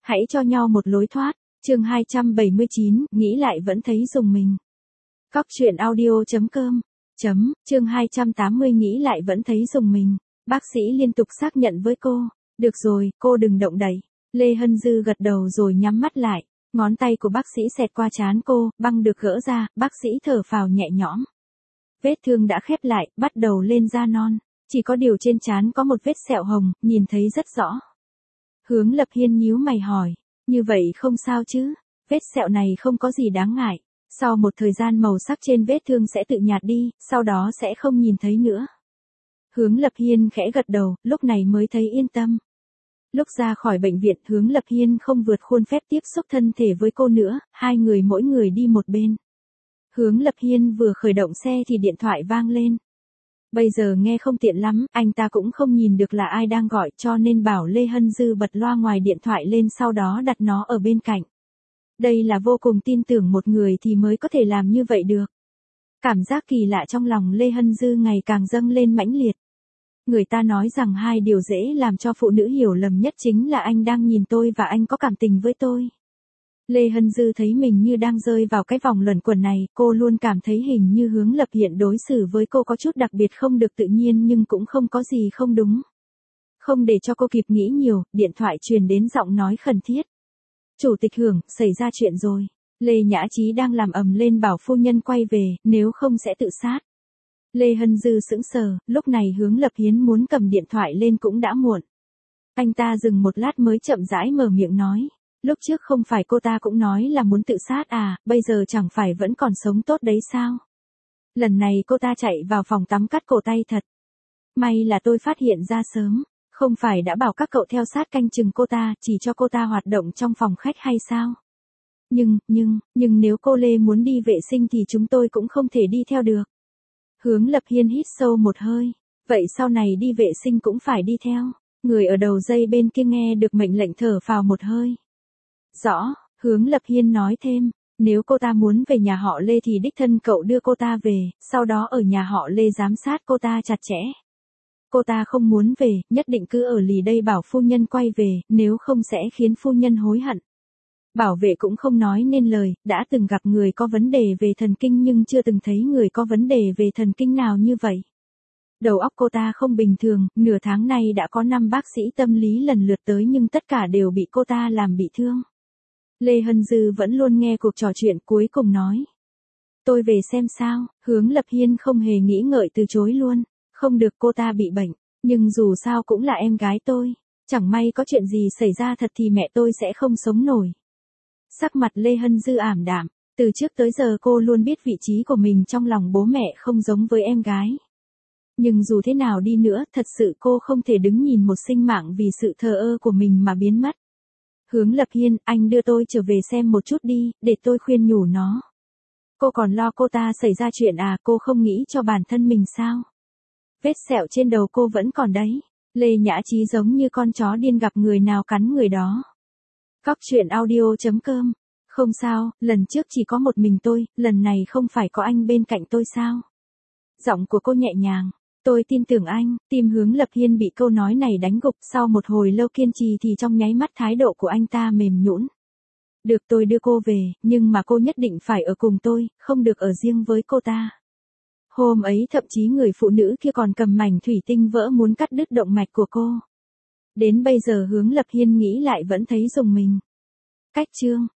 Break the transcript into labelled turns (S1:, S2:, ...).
S1: Hãy cho nhau một lối thoát. Chương 279, nghĩ lại vẫn thấy rùng mình. Cóc truyện audio.com. Chương 280 nghĩ lại vẫn thấy rùng mình. Bác sĩ liên tục xác nhận với cô. Được rồi, cô đừng động đậy. Lê Hân Dư gật đầu rồi nhắm mắt lại. Ngón tay của bác sĩ xẹt qua trán cô, băng được gỡ ra, bác sĩ thở phào nhẹ nhõm. Vết thương đã khép lại, bắt đầu lên da non. Chỉ có điều trên trán có một vết sẹo hồng, nhìn thấy rất rõ. Hướng Lập Hiên nhíu mày hỏi. Như vậy không sao chứ? Vết sẹo này không có gì đáng ngại. Sau một thời gian màu sắc trên vết thương sẽ tự nhạt đi, sau đó sẽ không nhìn thấy nữa. Hướng Lập Hiên khẽ gật đầu, lúc này mới thấy yên tâm. Lúc ra khỏi bệnh viện, Hướng Lập Hiên không vượt khuôn phép tiếp xúc thân thể với cô nữa, hai người mỗi người đi một bên. Hướng Lập Hiên vừa khởi động xe thì điện thoại vang lên. Bây giờ nghe không tiện lắm, anh ta cũng không nhìn được là ai đang gọi, cho nên bảo Lê Hân Dư bật loa ngoài điện thoại lên, sau đó đặt nó ở bên cạnh. Đây là vô cùng tin tưởng một người thì mới có thể làm như vậy được. Cảm giác kỳ lạ trong lòng Lê Hân Dư ngày càng dâng lên mãnh liệt. Người ta nói rằng hai điều dễ làm cho phụ nữ hiểu lầm nhất chính là anh đang nhìn tôi và anh có cảm tình với tôi. Lê Hân Dư thấy mình như đang rơi vào cái vòng luẩn quẩn này, cô luôn cảm thấy hình như Hướng Lập Hiên đối xử với cô có chút đặc biệt không được tự nhiên, nhưng cũng không có gì không đúng. Không để cho cô kịp nghĩ nhiều, điện thoại truyền đến giọng nói khẩn thiết. Chủ tịch Hướng, xảy ra chuyện rồi. Lê Nhã Chí đang làm ầm lên bảo phu nhân quay về, nếu không sẽ tự sát. Lê Hân Dư sững sờ, lúc này Hướng Lập Hiên muốn cầm điện thoại lên cũng đã muộn. Anh ta dừng một lát mới chậm rãi mở miệng nói. Lúc trước không phải cô ta cũng nói là muốn tự sát à, bây giờ chẳng phải vẫn còn sống tốt đấy sao? Lần này cô ta chạy vào phòng tắm cắt cổ tay thật. May là tôi phát hiện ra sớm, không phải đã bảo các cậu theo sát canh chừng cô ta, chỉ cho cô ta hoạt động trong phòng khách hay sao? Nhưng nếu cô Lê muốn đi vệ sinh thì chúng tôi cũng không thể đi theo được. Hướng Lập Hiên hít sâu một hơi, vậy sau này đi vệ sinh cũng phải đi theo. Người ở đầu dây bên kia nghe được mệnh lệnh thở phào một hơi. Rõ, Hướng Lập Hiên nói thêm, nếu cô ta muốn về nhà họ Lê thì đích thân cậu đưa cô ta về, sau đó ở nhà họ Lê giám sát cô ta chặt chẽ. Cô ta không muốn về, nhất định cứ ở lì đây bảo phu nhân quay về, nếu không sẽ khiến phu nhân hối hận. Bảo vệ cũng không nói nên lời, đã từng gặp người có vấn đề về thần kinh nhưng chưa từng thấy người có vấn đề về thần kinh nào như vậy. Đầu óc cô ta không bình thường, nửa tháng nay đã có 5 bác sĩ tâm lý lần lượt tới nhưng tất cả đều bị cô ta làm bị thương. Lê Hân Dư vẫn luôn nghe cuộc trò chuyện, cuối cùng nói. Tôi về xem sao. Hướng Lập Hiên không hề nghĩ ngợi từ chối luôn. Không được, cô ta bị bệnh, nhưng dù sao cũng là em gái tôi. Chẳng may có chuyện gì xảy ra thật thì mẹ tôi sẽ không sống nổi. Sắc mặt Lê Hân Dư ảm đạm, từ trước tới giờ cô luôn biết vị trí của mình trong lòng bố mẹ không giống với em gái. Nhưng dù thế nào đi nữa, thật sự cô không thể đứng nhìn một sinh mạng vì sự thờ ơ của mình mà biến mất. Hướng Lập Hiên, anh đưa tôi trở về xem một chút đi, để tôi khuyên nhủ nó. Cô còn lo cô ta xảy ra chuyện à, cô không nghĩ cho bản thân mình sao? Vết sẹo trên đầu cô vẫn còn đấy. Lê Nhã Chí giống như con chó điên gặp người nào cắn người đó. Cóc truyện audio.com. Không sao, lần trước chỉ có một mình tôi, lần này không phải có anh bên cạnh tôi sao? Giọng của cô nhẹ nhàng. Tôi tin tưởng anh. Tim Hướng Lập Hiên bị câu nói này đánh gục, sau một hồi lâu kiên trì thì trong nháy mắt thái độ của anh ta mềm nhũn. Được, tôi đưa cô về, nhưng mà cô nhất định phải ở cùng tôi, không được ở riêng với cô ta. Hôm ấy thậm chí người phụ nữ kia còn cầm mảnh thủy tinh vỡ muốn cắt đứt động mạch của cô. Đến bây giờ Hướng Lập Hiên nghĩ lại vẫn thấy rùng mình. Cách chương